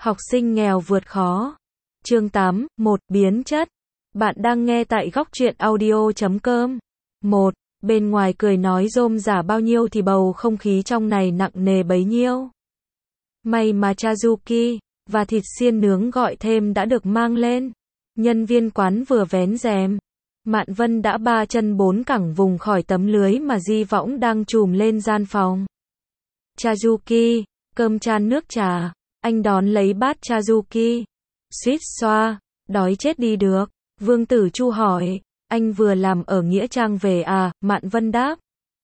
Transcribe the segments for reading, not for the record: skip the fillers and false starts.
Học sinh nghèo vượt khó. Chương 8, 1. Biến chất. Bạn đang nghe tại góc truyện audio.com. 1. Bên ngoài cười nói rôm rả bao nhiêu thì bầu không khí trong này nặng nề bấy nhiêu. May mà Chazuki và thịt xiên nướng gọi thêm đã được mang lên. Nhân viên quán vừa vén rèm, Mạn Vân đã ba chân bốn cẳng vùng khỏi tấm lưới mà Di Võng đang trùm lên gian phòng. Chazuki, cơm chan nước trà. Anh đón lấy bát Chazuki. Suýt xoa, đói chết đi được. Vương Tử Chu hỏi, anh vừa làm ở Nghĩa Trang về à? Mạn Vân đáp.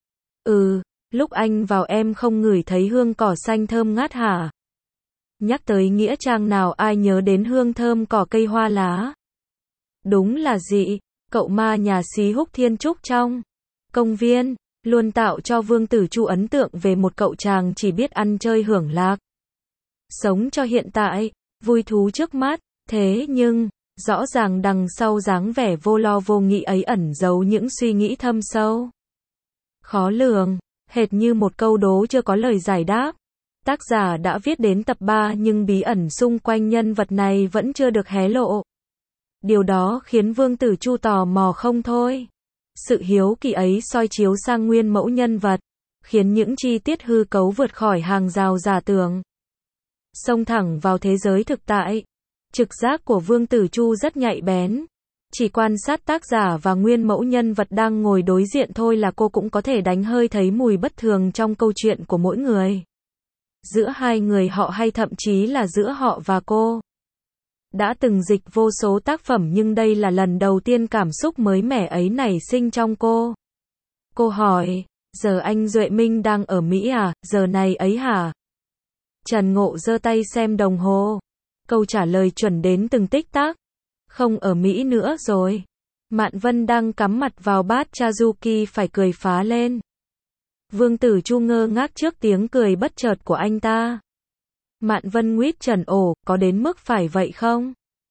Lúc anh vào em không ngửi thấy hương cỏ xanh thơm ngát hả? Nhắc tới Nghĩa Trang nào ai nhớ đến hương thơm cỏ cây hoa lá. Đúng là dị, cậu ma nhà xí Húc Thiên Trúc trong công viên, luôn tạo cho Vương Tử Chu ấn tượng về một cậu chàng chỉ biết ăn chơi hưởng lạc. Sống cho hiện tại, vui thú trước mắt, thế nhưng, rõ ràng đằng sau dáng vẻ vô lo vô nghĩ ấy ẩn giấu những suy nghĩ thâm sâu. Khó lường, hệt như một câu đố chưa có lời giải đáp. Tác giả đã viết đến tập 3 nhưng bí ẩn xung quanh nhân vật này vẫn chưa được hé lộ. Điều đó khiến Vương Tử Chu tò mò không thôi. Sự hiếu kỳ ấy soi chiếu sang nguyên mẫu nhân vật, khiến những chi tiết hư cấu vượt khỏi hàng rào giả tưởng. Xông thẳng vào thế giới thực tại. Trực giác của Vương Tử Chu rất nhạy bén. Chỉ quan sát tác giả và nguyên mẫu nhân vật đang ngồi đối diện thôi là cô cũng có thể đánh hơi thấy mùi bất thường trong câu chuyện của mỗi người. Giữa hai người họ hay thậm chí là giữa họ và cô. Đã từng dịch vô số tác phẩm nhưng đây là lần đầu tiên cảm xúc mới mẻ ấy nảy sinh trong cô. Cô hỏi, giờ anh Duệ Minh đang ở Mỹ à, giờ này ấy hả? Trần Ngộ giơ tay xem đồng hồ. Câu trả lời chuẩn đến từng tích tắc. Không ở Mỹ nữa rồi. Mạn Vân đang cắm mặt vào bát Chazuki phải cười phá lên. Vương Tử Chu ngơ ngác trước tiếng cười bất chợt của anh ta. Mạn Vân nguyết Trần ồ, có đến mức phải vậy không?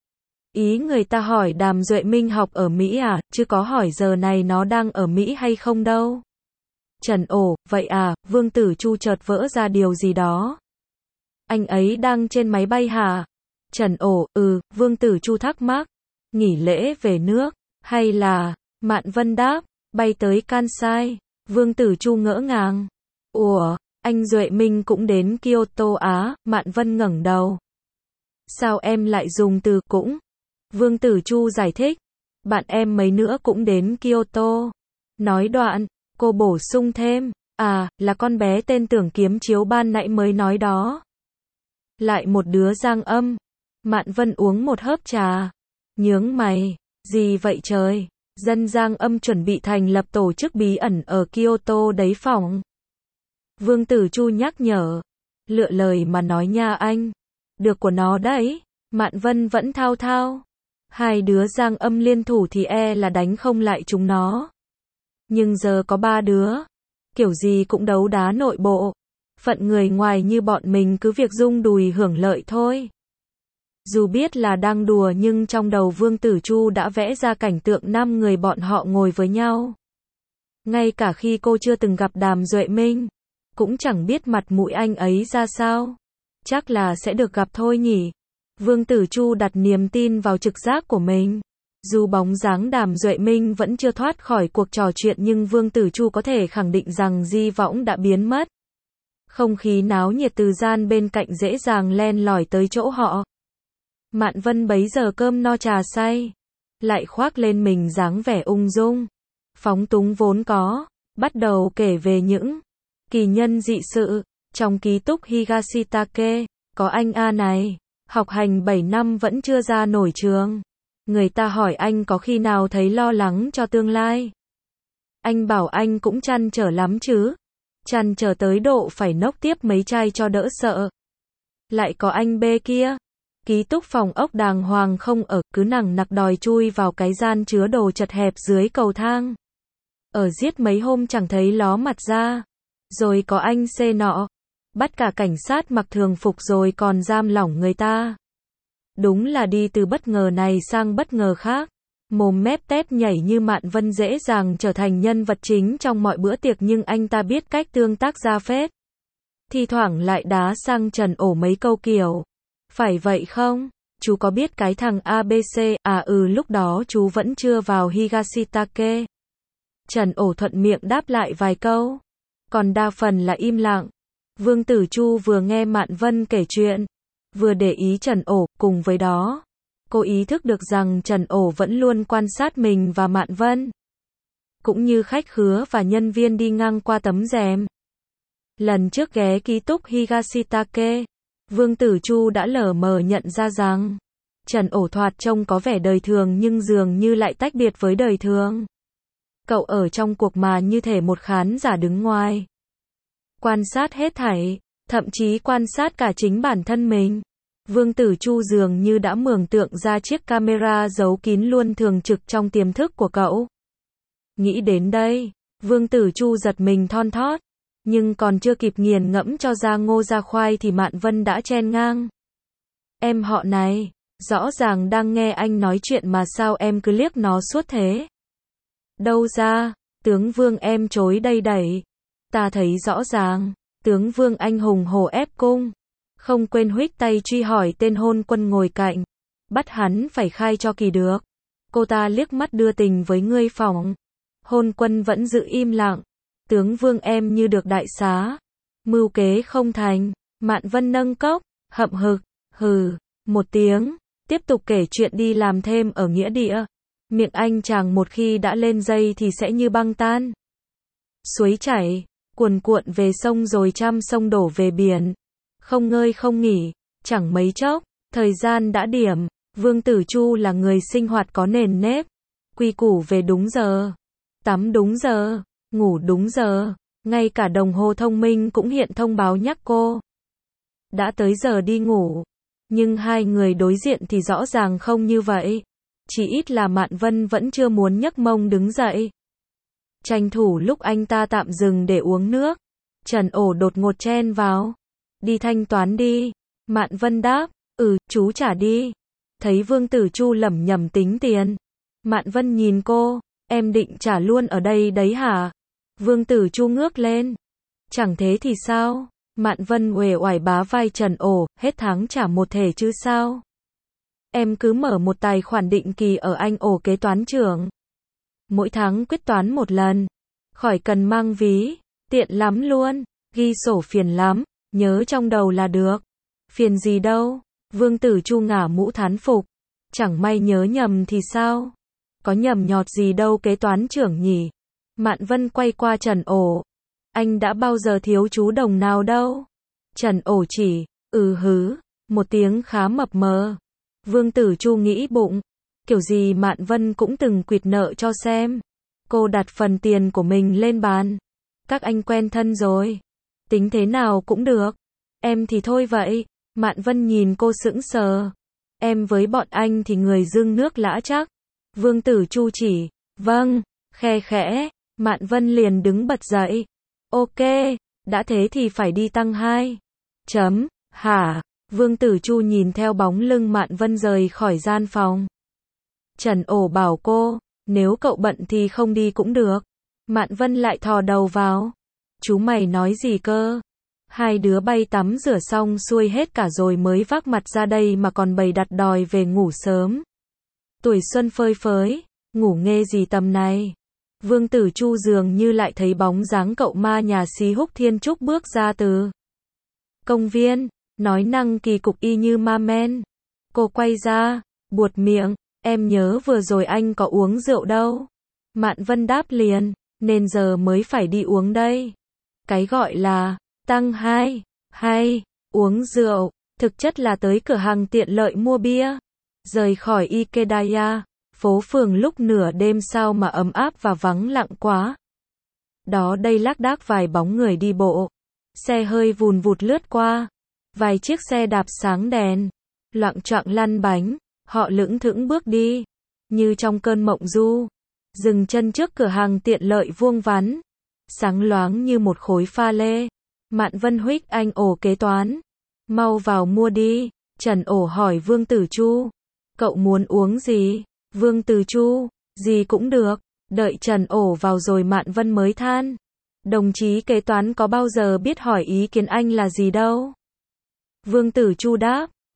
Ý người ta hỏi Đàm Duệ Minh học ở Mỹ à, chứ có hỏi giờ này nó đang ở Mỹ hay không đâu. Trần ồ, vậy à, Vương Tử Chu chợt vỡ ra điều gì đó. Anh ấy đang trên máy bay hả? Trần ồ, Vương Tử Chu thắc mắc. Nghỉ lễ về nước, hay là, Mạn Vân đáp, bay tới Kansai. Vương Tử Chu ngỡ ngàng. Ủa, anh Duệ Minh cũng đến Kyoto á? Mạn Vân ngẩng đầu. Sao em lại dùng từ cũng? Vương Tử Chu giải thích. Bạn em mấy nữa cũng đến Kyoto. Nói đoạn, cô bổ sung thêm. À, là con bé tên Tưởng Kiếm Chiếu ban nãy mới nói đó. Lại một đứa Giang Âm. Mạn Vân uống một hớp trà. Nhướng mày. Gì vậy trời? Dân Giang Âm chuẩn bị thành lập tổ chức bí ẩn ở Kyoto đấy phỏng. Vương Tử Chu nhắc nhở. Lựa lời mà nói nha anh. Được của nó đấy. Mạn Vân vẫn thao thao. Hai đứa Giang Âm liên thủ thì là đánh không lại chúng nó. Nhưng giờ có ba đứa. Kiểu gì cũng đấu đá nội bộ. Phận người ngoài như bọn mình cứ việc rung đùi hưởng lợi thôi. Dù biết là đang đùa nhưng trong đầu Vương Tử Chu đã vẽ ra cảnh tượng 5 người bọn họ ngồi với nhau. Ngay cả khi cô chưa từng gặp Đàm Duệ Minh, cũng chẳng biết mặt mũi anh ấy ra sao. Chắc là sẽ được gặp thôi nhỉ. Vương Tử Chu đặt niềm tin vào trực giác của mình. Dù bóng dáng Đàm Duệ Minh vẫn chưa thoát khỏi cuộc trò chuyện nhưng Vương Tử Chu có thể khẳng định rằng Di Võng đã biến mất. Không khí náo nhiệt từ gian bên cạnh dễ dàng len lỏi tới chỗ họ. Mạn Vân bấy giờ cơm no trà say, lại khoác lên mình dáng vẻ ung dung, phóng túng vốn có, bắt đầu kể về những kỳ nhân dị sự. Trong ký túc Higashitake, có anh A này, học hành 7 năm vẫn chưa ra nổi trường. Người ta hỏi anh có khi nào thấy lo lắng cho tương lai. Anh bảo anh cũng trăn trở lắm chứ. Trăn trở tới độ phải nốc tiếp mấy chai cho đỡ sợ. Lại có anh B kia. Ký túc phòng ốc đàng hoàng không ở, cứ nằng nặc đòi chui vào cái gian chứa đồ chật hẹp dưới cầu thang. Ở giết mấy hôm chẳng thấy ló mặt ra. Rồi có anh C nọ. Bắt cả cảnh sát mặc thường phục rồi còn giam lỏng người ta. Đúng là đi từ bất ngờ này sang bất ngờ khác. Mồm mép tép nhảy như Mạn Vân dễ dàng trở thành nhân vật chính trong mọi bữa tiệc nhưng anh ta biết cách tương tác ra phết. Thi thoảng lại đá sang Trần ổ mấy câu kiểu. Phải vậy không? Chú có biết cái thằng ABC, lúc đó chú vẫn chưa vào Higashitake. Trần Ổ thuận miệng đáp lại vài câu. Còn đa phần là im lặng. Vương Tử Chu vừa nghe Mạn Vân kể chuyện, vừa để ý Trần Ổ, cùng với đó, cô ý thức được rằng Trần Ổ vẫn luôn quan sát mình và Mạn Vân. Cũng như khách khứa và nhân viên đi ngang qua tấm rèm. Lần trước ghé ký túc Higashitake, Vương Tử Chu đã lờ mờ nhận ra rằng Trần Ổ thoạt trông có vẻ đời thường nhưng dường như lại tách biệt với đời thường. Cậu ở trong cuộc mà như thể một khán giả đứng ngoài. Quan sát hết thảy, thậm chí quan sát cả chính bản thân mình. Vương Tử Chu dường như đã mường tượng ra chiếc camera giấu kín luôn thường trực trong tiềm thức của cậu. Nghĩ đến đây, Vương Tử Chu giật mình thon thót. Nhưng còn chưa kịp nghiền ngẫm cho ra ngô ra khoai thì Mạn Vân đã chen ngang. Em họ này, rõ ràng đang nghe anh nói chuyện mà sao em cứ liếc nó suốt thế? Đâu ra, tướng Vương em chối đây đẩy. Ta thấy rõ ràng, tướng Vương anh hùng hổ ép cung. Không quên huých tay truy hỏi tên hôn quân ngồi cạnh. Bắt hắn phải khai cho kỳ được. Cô ta liếc mắt đưa tình với ngươi phỏng. Hôn quân vẫn giữ im lặng. Tướng Vương em như được đại xá. Mưu kế không thành. Mạn Vân nâng cốc, hậm hực, hừ, một tiếng. Tiếp tục kể chuyện đi làm thêm ở nghĩa địa. Miệng anh chàng một khi đã lên dây thì sẽ như băng tan. Suối chảy, cuồn cuộn về sông rồi trăm sông đổ về biển. Không ngơi không nghỉ, chẳng mấy chốc, thời gian đã điểm. Vương Tử Chu là người sinh hoạt có nền nếp. Quy củ về đúng giờ. Tắm đúng giờ. Ngủ đúng giờ. Ngay cả đồng hồ thông minh cũng hiện thông báo nhắc cô. Đã tới giờ đi ngủ. Nhưng hai người đối diện thì rõ ràng không như vậy. Chỉ ít là Mạn Vân vẫn chưa muốn nhấc mông đứng dậy. Tranh thủ lúc anh ta tạm dừng để uống nước. Trần Ổ đột ngột chen vào. Đi thanh toán đi. Mạn Vân đáp, chú trả đi. Thấy Vương Tử Chu lẩm nhẩm tính tiền. Mạn Vân nhìn cô, em định trả luôn ở đây đấy hả? Vương Tử Chu ngước lên. Chẳng thế thì sao? Mạn Vân uể oải bá vai Trần Ổ, hết tháng trả một thể chứ sao? Em cứ mở một tài khoản định kỳ ở anh Ổ kế toán trưởng. Mỗi tháng quyết toán một lần. Khỏi cần mang ví, tiện lắm luôn, ghi sổ phiền lắm, nhớ trong đầu là được. Phiền gì đâu? Vương Tử Chu ngả mũ thán phục. Chẳng may nhớ nhầm thì sao? Có nhầm nhọt gì đâu kế toán trưởng nhỉ? Mạn Vân quay qua Trần Ổ. Anh đã bao giờ thiếu chú đồng nào đâu? Trần Ổ chỉ, một tiếng khá mập mờ. Vương Tử Chu nghĩ bụng. Kiểu gì Mạn Vân cũng từng quỵt nợ cho xem. Cô đặt phần tiền của mình lên bàn. Các anh quen thân rồi. Tính thế nào cũng được. Em thì thôi vậy. Mạn Vân nhìn cô sững sờ. Em với bọn anh thì người dưng nước lã chắc. Vương Tử Chu chỉ, vâng, khe khẽ. Mạn Vân liền đứng bật dậy. Ok, đã thế thì phải đi tăng 2. Hả? Vương Tử Chu nhìn theo bóng lưng Mạn Vân rời khỏi gian phòng. Trần Ổ bảo cô, nếu cậu bận thì không đi cũng được. Mạn Vân lại thò đầu vào. Chú mày nói gì cơ? Hai đứa bay tắm rửa xong xuôi hết cả rồi mới vác mặt ra đây mà còn bày đặt đòi về ngủ sớm. Tuổi xuân phơi phới, ngủ nghê gì tầm này? Vương Tử Chu dường như lại thấy bóng dáng cậu ma nhà xí Húc Thiên Trúc bước ra từ công viên, nói năng kỳ cục y như ma men. Cô quay ra, buột miệng, em nhớ vừa rồi anh có uống rượu đâu. Mạn Vân đáp liền, nên giờ mới phải đi uống đây. Cái gọi là tăng 2, hay uống rượu, thực chất là tới cửa hàng tiện lợi mua bia. Rời khỏi Ikedaya, phố phường lúc nửa đêm sao mà ấm áp và vắng lặng quá. Đó đây lác đác vài bóng người đi bộ. Xe hơi vùn vụt lướt qua. Vài chiếc xe đạp sáng đèn. Loạng choạng lăn bánh. Họ lững thững bước đi. Như trong cơn mộng du. Dừng chân trước cửa hàng tiện lợi vuông vắn. Sáng loáng như một khối pha lê. Mạn Vân huých anh Ổ kế toán. Mau vào mua đi. Trần Ổ hỏi Vương Tử Chu. Cậu muốn uống gì? Vương Tử Chu, gì cũng được. Đợi Trần Ổ vào rồi Mạn Vân mới than. Đồng chí kế toán có bao giờ biết hỏi ý kiến anh là gì đâu. Vương Tử Chu đáp.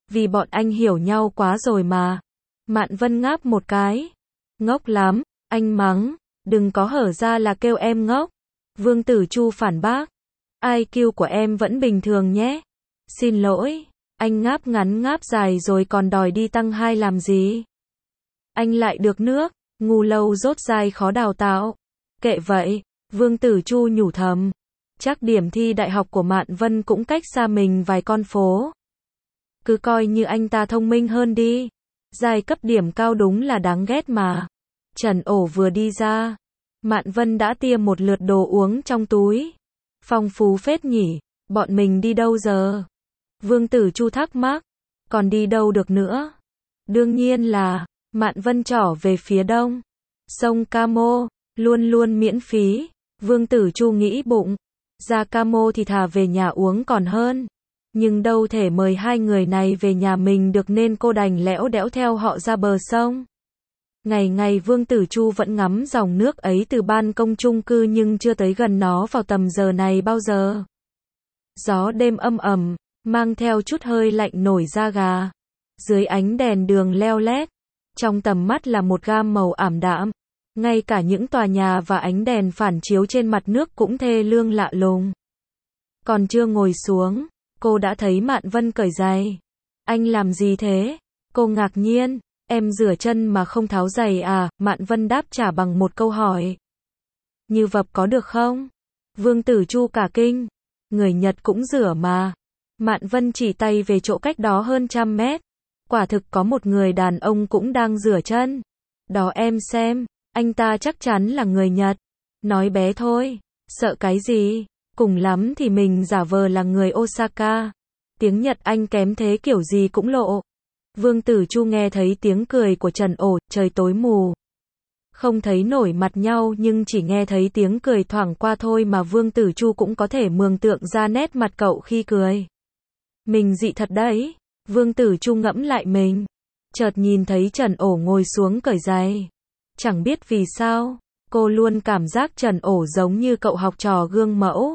Vì bọn anh hiểu nhau quá rồi mà. Mạn Vân ngáp một cái. Ngốc lắm, anh mắng, đừng có hở ra là kêu em ngốc. Vương Tử Chu phản bác. IQ của em vẫn bình thường nhé. Xin lỗi, anh ngáp ngắn ngáp dài rồi còn đòi đi tăng 2 làm gì? Anh lại được nước, ngu lâu dốt dai khó đào tạo. Kệ vậy, Vương Tử Chu nhủ thầm. Chắc điểm thi đại học của Mạn Vân cũng cách xa mình vài con phố. Cứ coi như anh ta thông minh hơn đi. Giai cấp điểm cao đúng là đáng ghét mà. Trần Ổ vừa đi ra. Mạn Vân đã tiêm một lượt đồ uống trong túi. Phong phú phết nhỉ, bọn mình đi đâu giờ? Vương Tử Chu thắc mắc. Còn đi đâu được nữa? Đương nhiên là, Mạn Vân trỏ về phía đông. Sông Camo, luôn luôn miễn phí. Vương Tử Chu nghĩ bụng. Ra Camo thì thà về nhà uống còn hơn. Nhưng đâu thể mời hai người này về nhà mình được nên cô đành lẽo đẽo theo họ ra bờ sông. Ngày ngày Vương Tử Chu vẫn ngắm dòng nước ấy từ ban công chung cư nhưng chưa tới gần nó vào tầm giờ này bao giờ. Gió đêm âm ầm, mang theo chút hơi lạnh nổi da gà. Dưới ánh đèn đường leo lét, trong tầm mắt là một gam màu ảm đạm. Ngay cả những tòa nhà và ánh đèn phản chiếu trên mặt nước cũng thê lương lạ lùng. Còn chưa ngồi xuống, cô đã thấy Mạn Vân cởi giày. Anh làm gì thế? Cô ngạc nhiên. Em rửa chân mà không tháo giày à? Mạn Vân đáp trả bằng một câu hỏi. Như vập có được không? Vương Tử Chu cả kinh. Người Nhật cũng rửa mà. Mạn Vân chỉ tay về chỗ cách đó hơn 100 mét. Quả thực có một người đàn ông cũng đang rửa chân. Đó em xem, anh ta chắc chắn là người Nhật. Nói bé thôi, sợ cái gì? Cùng lắm thì mình giả vờ là người Osaka. Tiếng Nhật anh kém thế kiểu gì cũng lộ. Vương Tử Chu nghe thấy tiếng cười của Trần Ổ, trời tối mù. Không thấy nổi mặt nhau nhưng chỉ nghe thấy tiếng cười thoảng qua thôi mà Vương Tử Chu cũng có thể mường tượng ra nét mặt cậu khi cười. Mình dị thật đấy. Vương Tử Chu ngẫm lại mình. Chợt nhìn thấy Trần Ổ ngồi xuống cởi giày. Chẳng biết vì sao, cô luôn cảm giác Trần Ổ giống như cậu học trò gương mẫu.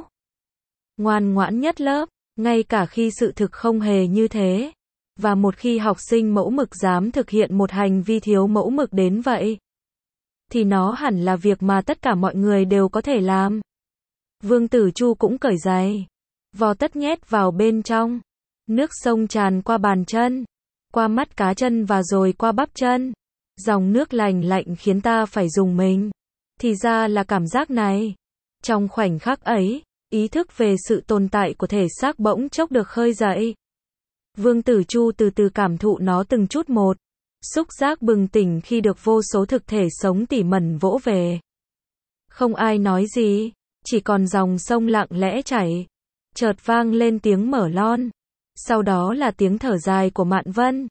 Ngoan ngoãn nhất lớp, ngay cả khi sự thực không hề như thế. Và một khi học sinh mẫu mực dám thực hiện một hành vi thiếu mẫu mực đến vậy, thì nó hẳn là việc mà tất cả mọi người đều có thể làm. Vương Tử Chu cũng cởi giày. Vò tất nhét vào bên trong. Nước sông tràn qua bàn chân, qua mắt cá chân và rồi qua bắp chân. Dòng nước lành lạnh khiến ta phải rùng mình. Thì ra là cảm giác này. Trong khoảnh khắc ấy, ý thức về sự tồn tại của thể xác bỗng chốc được khơi dậy. Vương Tử Chu từ từ cảm thụ nó từng chút một. Xúc giác bừng tỉnh khi được vô số thực thể sống tỉ mẩn vỗ về. Không ai nói gì, chỉ còn dòng sông lặng lẽ chảy. Chợt vang lên tiếng mở lon. Sau đó là tiếng thở dài của Mạn Vân.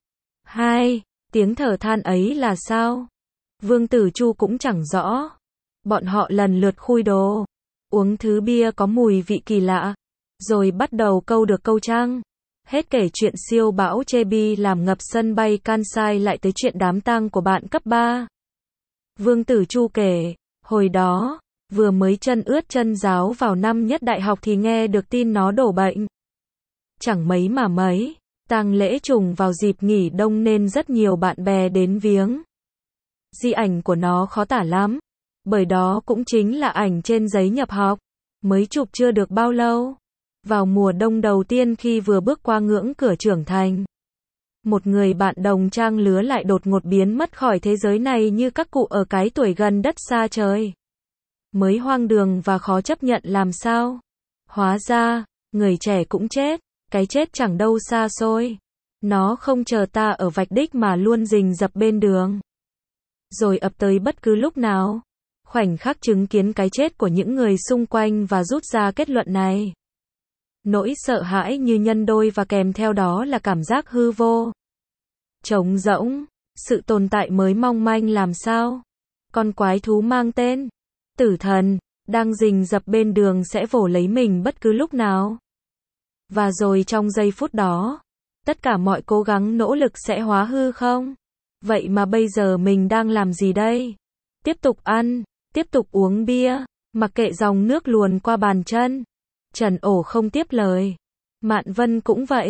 Tiếng thở than ấy là sao? Vương Tử Chu cũng chẳng rõ. Bọn họ lần lượt khui đồ, uống thứ bia có mùi vị kỳ lạ, rồi bắt đầu câu được câu trăng. Hết kể chuyện siêu bão Jebi làm ngập sân bay Kansai lại tới chuyện đám tang của bạn cấp 3. Vương Tử Chu kể, hồi đó, vừa mới chân ướt chân ráo vào năm nhất đại học thì nghe được tin nó đổ bệnh. Chẳng mấy mà mấy, tang lễ trùng vào dịp nghỉ đông nên rất nhiều bạn bè đến viếng. Di ảnh của nó khó tả lắm, bởi đó cũng chính là ảnh trên giấy nhập học, mới chụp chưa được bao lâu. Vào mùa đông đầu tiên khi vừa bước qua ngưỡng cửa trưởng thành, một người bạn đồng trang lứa lại đột ngột biến mất khỏi thế giới này như các cụ ở cái tuổi gần đất xa trời. Mới hoang đường và khó chấp nhận làm sao. Hóa ra, người trẻ cũng chết, cái chết chẳng đâu xa xôi. Nó không chờ ta ở vạch đích mà luôn rình rập bên đường. Rồi ập tới bất cứ lúc nào. Khoảnh khắc chứng kiến cái chết của những người xung quanh và rút ra kết luận này. Nỗi sợ hãi như nhân đôi và kèm theo đó là cảm giác hư vô. Trống rỗng, sự tồn tại mới mong manh làm sao. Con quái thú mang tên Tử Thần, đang rình rập bên đường sẽ vồ lấy mình bất cứ lúc nào. Và rồi trong giây phút đó, tất cả mọi cố gắng nỗ lực sẽ hóa hư không? Vậy mà bây giờ mình đang làm gì đây? Tiếp tục ăn, tiếp tục uống bia, mặc kệ dòng nước luồn qua bàn chân. Trần Ổ không tiếp lời. Mạn Vân cũng vậy,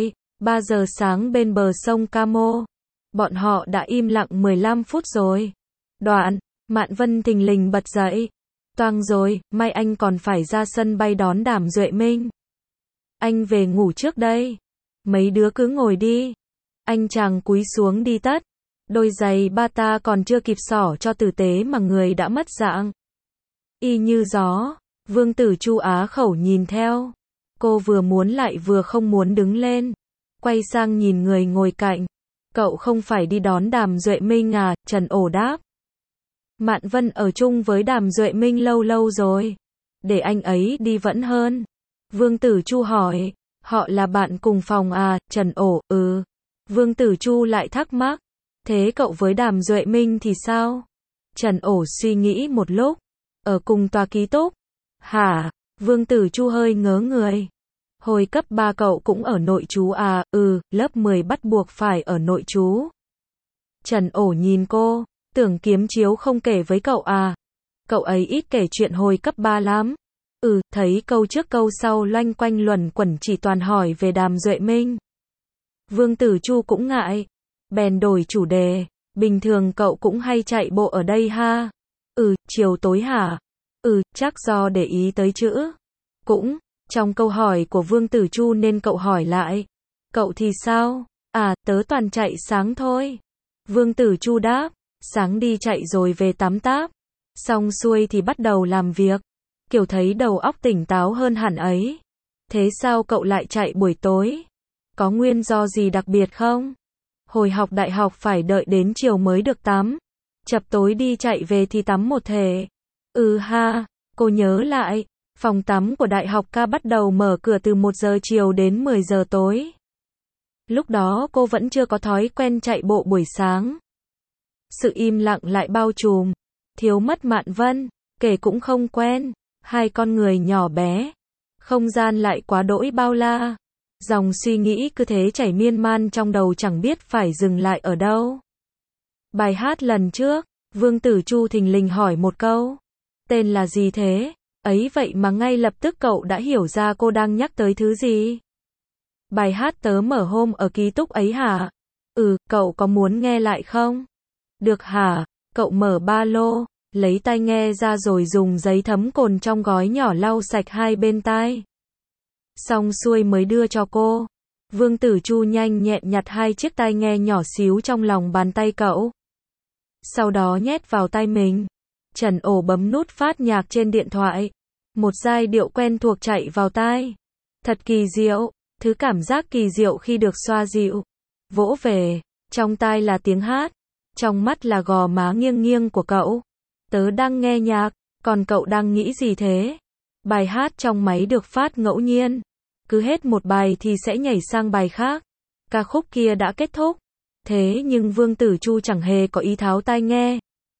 3 giờ sáng bên bờ sông Camo. Bọn họ đã im lặng 15 phút rồi. Đoạn, Mạn Vân thình lình bật dậy. Toang rồi, mai anh còn phải ra sân bay đón Đàm Duệ Minh. Anh về ngủ trước đây. Mấy đứa cứ ngồi đi. Anh chàng cúi xuống đi tất. Đôi giày bata còn chưa kịp xỏ cho tử tế mà người đã mất dạng. Y như gió. Vương Tử Chu á khẩu nhìn theo. Cô vừa muốn lại vừa không muốn đứng lên. Quay sang nhìn người ngồi cạnh. Cậu không phải đi đón Đàm Duệ Minh à? Trần Ổ đáp. Mạn Vân ở chung với Đàm Duệ Minh lâu lâu rồi. Để anh ấy đi vẫn hơn. Vương Tử Chu hỏi. Họ là bạn cùng phòng à? Trần Ổ, ừ. Vương Tử Chu lại thắc mắc. Thế cậu với Đàm Duệ Minh thì sao? Trần Ổ suy nghĩ một lúc. Ở cùng tòa ký túc. Hả? Vương Tử Chu hơi ngớ người. Hồi cấp 3 cậu cũng ở nội trú à? Ừ, lớp 10 bắt buộc phải ở nội trú. Trần Ổ nhìn cô. Tưởng Kiếm Chiếu không kể với cậu à? Cậu ấy ít kể chuyện hồi cấp 3 lắm. Ừ, thấy câu trước câu sau loanh quanh luẩn quẩn chỉ toàn hỏi về Đàm Duệ Minh. Vương Tử Chu cũng ngại. Bèn đổi chủ đề. Bình thường cậu cũng hay chạy bộ ở đây ha? Ừ, chiều tối hả? Ừ, chắc do để ý tới chữ. Cũng, trong câu hỏi của Vương Tử Chu nên cậu hỏi lại. Cậu thì sao? À, tớ toàn chạy sáng thôi. Vương Tử Chu đáp. Sáng đi chạy rồi về tắm táp. Xong xuôi thì bắt đầu làm việc. Kiểu thấy đầu óc tỉnh táo hơn hẳn ấy. Thế sao cậu lại chạy buổi tối? Có nguyên do gì đặc biệt không? Hồi học đại học phải đợi đến chiều mới được tắm. Chập tối đi chạy về thì tắm một thể. Ừ ha, cô nhớ lại. Phòng tắm của đại học ca bắt đầu mở cửa từ 1 giờ chiều đến 10 giờ tối. Lúc đó cô vẫn chưa có thói quen chạy bộ buổi sáng. Sự im lặng lại bao trùm. Thiếu mất Mạn Vân. Kể cũng không quen. Hai con người nhỏ bé. Không gian lại quá đỗi bao la. Dòng suy nghĩ cứ thế chảy miên man trong đầu chẳng biết phải dừng lại ở đâu. Bài hát lần trước, Vương Tử Chu thình lình hỏi một câu. Tên là gì thế? Ấy vậy mà ngay lập tức cậu đã hiểu ra cô đang nhắc tới thứ gì. Bài hát tớ mở hôm ở ký túc ấy hả? Ừ, cậu có muốn nghe lại không? Được hả? Cậu mở ba lô, lấy tai nghe ra rồi dùng giấy thấm cồn trong gói nhỏ lau sạch hai bên tai. Xong xuôi mới đưa cho cô. Vương Tử Chu nhanh nhẹn nhặt hai chiếc tai nghe nhỏ xíu trong lòng bàn tay cậu. Sau đó nhét vào tai mình. Trần Ổ bấm nút phát nhạc trên điện thoại. Một giai điệu quen thuộc chạy vào tai. Thật kỳ diệu, thứ cảm giác kỳ diệu khi được xoa dịu. Vỗ về, trong tai là tiếng hát. Trong mắt là gò má nghiêng nghiêng của cậu. Tớ đang nghe nhạc, còn cậu đang nghĩ gì thế? Bài hát trong máy được phát ngẫu nhiên. Cứ hết một bài thì sẽ nhảy sang bài khác. Ca khúc kia đã kết thúc. Thế nhưng Vương Tử Chu chẳng hề có ý tháo tai nghe.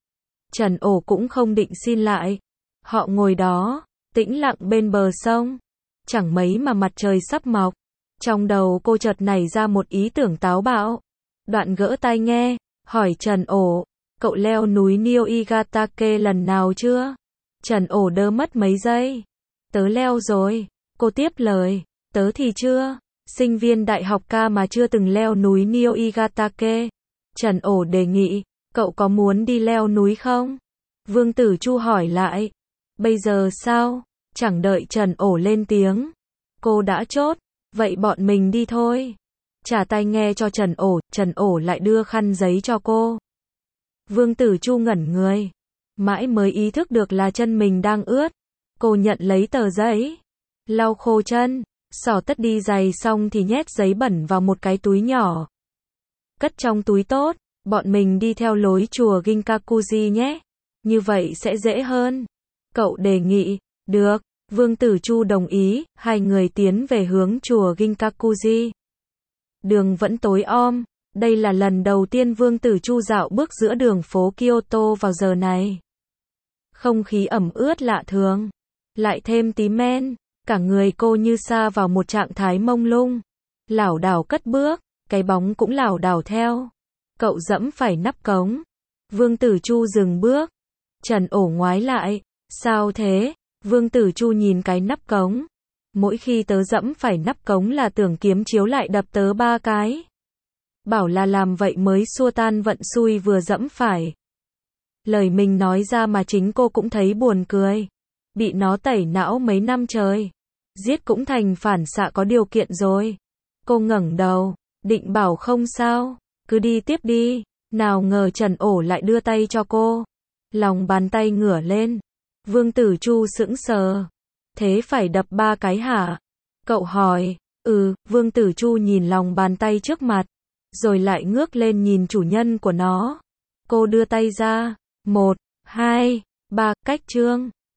Trần Ổ cũng không định xin lại. Họ ngồi đó, tĩnh lặng bên bờ sông. Chẳng mấy mà mặt trời sắp mọc. Trong đầu cô chợt nảy ra một ý tưởng táo bạo. Đoạn gỡ tai nghe, hỏi Trần Ổ. Cậu leo núi Niigatake lần nào chưa? Trần Ổ đơ mất mấy giây. Tớ leo rồi. Cô tiếp lời. Tớ thì chưa. Sinh viên đại học ca mà chưa từng leo núi Niigatake. Trần Ổ đề nghị. Cậu có muốn đi leo núi không? Vương Tử Chu hỏi lại. Bây giờ sao? Chẳng đợi Trần Ổ lên tiếng. Cô đã chốt. Vậy bọn mình đi thôi. Trả tai nghe cho Trần Ổ lại đưa khăn giấy cho cô. Vương Tử Chu ngẩn người. Mãi mới ý thức được là chân mình đang ướt. Cô nhận lấy tờ giấy. Lau khô chân. Xỏ tất đi giày xong thì nhét giấy bẩn vào một cái túi nhỏ. Cất trong túi tốt. Bọn mình đi theo lối chùa Ginkakuji nhé. Như vậy sẽ dễ hơn. Cậu đề nghị. Được. Vương Tử Chu đồng ý. Hai người tiến về hướng chùa Ginkakuji. Đường vẫn tối om. Đây là lần đầu tiên Vương Tử Chu dạo bước giữa đường phố Kyoto vào giờ này. Không khí ẩm ướt lạ thường. Lại thêm tí men. Cả người cô như sa vào một trạng thái mông lung. Lảo đảo cất bước. Cái bóng cũng lảo đảo theo. Cậu dẫm phải nắp cống. Vương Tử Chu dừng bước. Trần Ổ ngoái lại. Sao thế? Vương Tử Chu nhìn cái nắp cống. mỗi khi tớ dẫm phải nắp cống là tưởng kiếm chiếu lại đập tớ 3 cái. Bảo là làm vậy mới xua tan vận xui vừa dẫm phải. Lời mình nói ra mà chính cô cũng thấy buồn cười. Bị nó tẩy não mấy năm trời. Giết cũng thành phản xạ có điều kiện rồi. Cô ngẩng đầu, định bảo không sao, cứ đi tiếp đi. Nào ngờ Trần Ổ lại đưa tay cho cô. Lòng bàn tay ngửa lên. Vương Tử Chu sững sờ. Thế phải đập 3 cái hả? Cậu hỏi. Vương Tử Chu nhìn lòng bàn tay trước mặt. Rồi lại ngước lên nhìn chủ nhân của nó. Cô đưa tay ra. 1, 2, 3, cách chương.